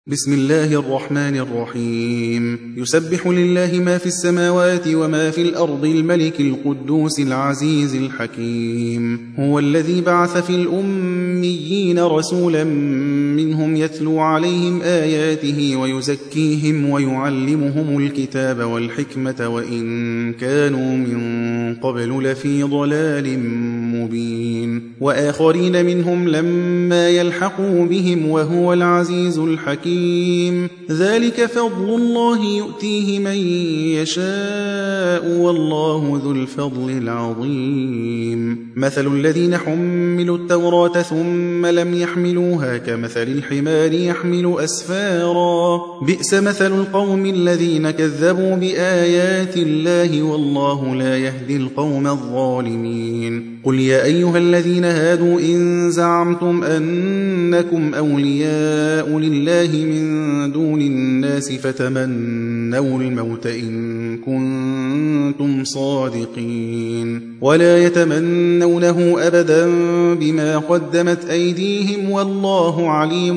بسم الله الرحمن الرحيم يسبح لله ما في السماوات وما في الأرض الملك القدوس العزيز الحكيم هو الذي بعث في الأميين رسولا منهم يتلو عليهم آياته ويزكيهم ويعلمهم الكتاب والحكمة وإن كانوا من قبل لفي ضلال مبين وآخرين منهم لما يلحقوا بهم وهو العزيز الحكيم ذلك فضل الله يؤتيه من يشاء والله ذو الفضل العظيم مثل الذين حملوا التوراة ثم لم يحملوها كمثل الحمار يحمل أسفارا بئس مثل القوم الذين كذبوا بآيات الله والله لا يهدي القوم الظالمين قل يا أيها الذين هادوا إن زعمتم أنكم أولياء لله من دون الناس فتمنوا الموت إن كنتم صادقين ولا يتمنونه أبدا بما قدمت أيديهم والله عليم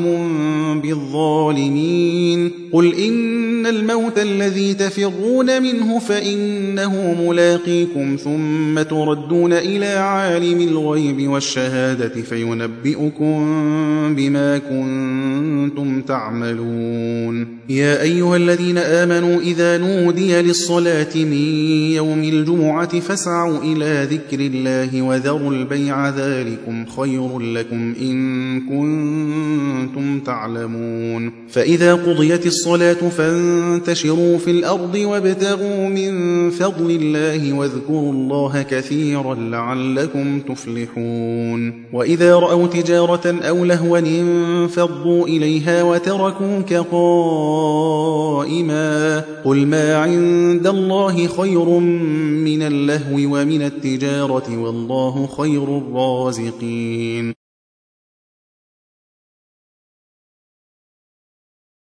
بالظالمين قل إن الموت الذي تفرون منه فإنه ملاقيكم ثم تردون إلى عالم الغيب والشهادة فينبئكم بما كنتم تعملون يا أيها الذين آمنوا إذا نودي للصلاة من يوم الجمعة فاسعوا إلى ذكر الله وذروا البيع ذلكم خير لكم إن كنتم تعلمون فإذا قضيت الصلاة فانتشروا في الأرض وابتغوا من فضل الله واذكروا الله كثيرا لعلكم تفلحون وإذا رأوا تجارة أو لهوا انفضوا إليها وتركوك قائما قل ما عند الله خير من اللهو ومن التجارة والله خير الرازقين